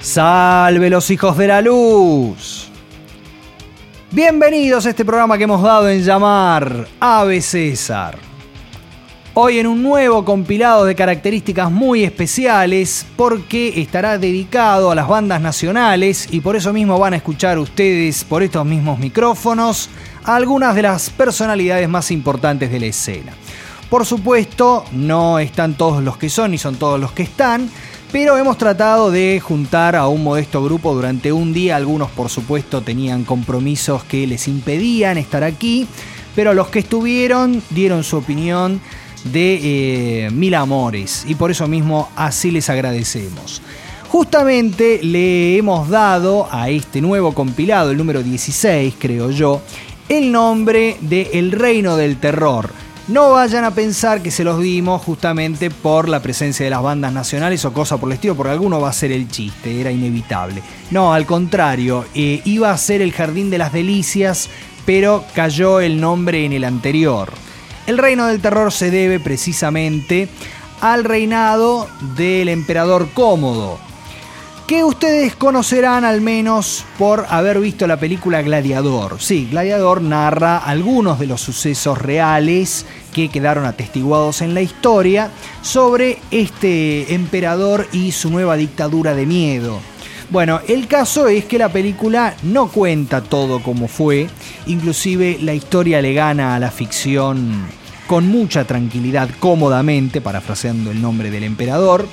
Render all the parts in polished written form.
¡Salve los hijos de la luz! Bienvenidos a este programa que hemos dado en llamar Ave César. Hoy en un nuevo compilado de características muy especiales porque estará dedicado a las bandas nacionales y por eso mismo van a escuchar ustedes por estos mismos micrófonos a algunas de las personalidades más importantes de la escena. Por supuesto, no están todos los que son ni son todos los que están, pero hemos tratado de juntar a un modesto grupo durante un día. Algunos, por supuesto, tenían compromisos que les impedían estar aquí, pero los que estuvieron dieron su opinión de mil amores y por eso mismo así les agradecemos. Justamente le hemos dado a este nuevo compilado, el número 16, creo yo, el nombre de El Reino del Terror. No vayan a pensar que se los dimos justamente por la presencia de las bandas nacionales o cosa por el estilo, porque alguno va a ser el chiste, era inevitable. No, al contrario, iba a ser El Jardín de las Delicias, pero cayó el nombre en el anterior. El Reino del Terror se debe precisamente al reinado del emperador Cómodo, que ustedes conocerán al menos por haber visto la película Gladiador. Sí, Gladiador narra algunos de los sucesos reales que quedaron atestiguados en la historia sobre este emperador y su nueva dictadura de miedo. Bueno, el caso es que la película no cuenta todo como fue, inclusive la historia le gana a la ficción con mucha tranquilidad, cómodamente, parafraseando el nombre del emperador,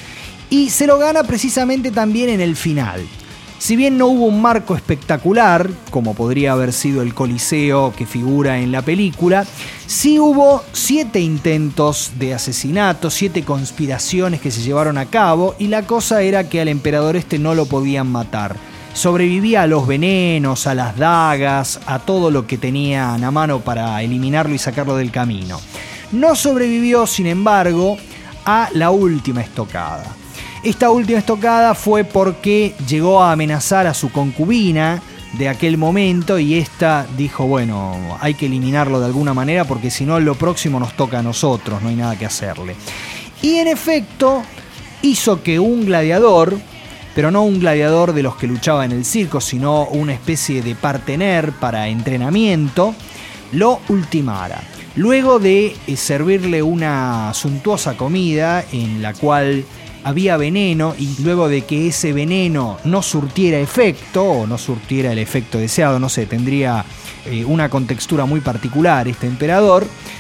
y se lo gana precisamente también en el final. Si bien no hubo un marco espectacular, como podría haber sido el Coliseo que figura en la película, sí hubo 7 intentos de asesinato, 7 conspiraciones que se llevaron a cabo, y la cosa era que al emperador no lo podían matar. Sobrevivía a los venenos, a las dagas, a todo lo que tenían a mano para eliminarlo y sacarlo del camino. No sobrevivió, sin embargo, a la última estocada. Esta última estocada fue porque llegó a amenazar a su concubina de aquel momento y esta dijo, bueno, hay que eliminarlo de alguna manera porque si no lo próximo nos toca a nosotros, no hay nada que hacerle. Y en efecto hizo que un gladiador, pero no un gladiador de los que luchaba en el circo, sino una especie de partener para entrenamiento, lo ultimara. Luego de servirle una suntuosa comida en la cual había veneno y luego de que ese veneno no surtiera efecto o no surtiera el efecto deseado, no sé, tendría una contextura muy particular este emperador,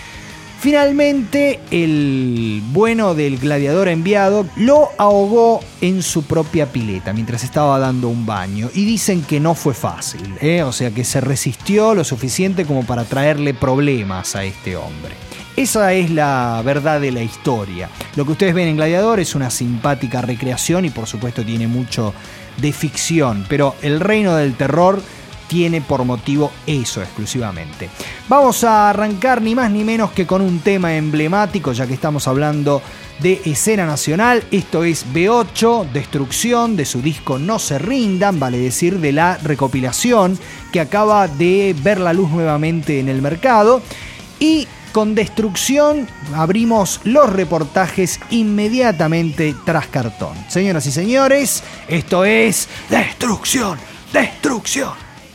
finalmente el bueno del gladiador enviado lo ahogó en su propia pileta mientras estaba dando un baño y dicen que no fue fácil, o sea que se resistió lo suficiente como para traerle problemas a este hombre. Esa es la verdad de la historia. Lo que ustedes ven en Gladiador es una simpática recreación y por supuesto tiene mucho de ficción, pero El Reino del Terror tiene por motivo eso exclusivamente. Vamos a arrancar ni más ni menos que con un tema emblemático, ya que estamos hablando de escena nacional. Esto es B8, Destrucción, de su disco No se rindan, vale decir de la recopilación que acaba de ver la luz nuevamente en el mercado. Y con Destrucción abrimos los reportajes inmediatamente tras cartón. Señoras y señores, esto es Destrucción, Destrucción.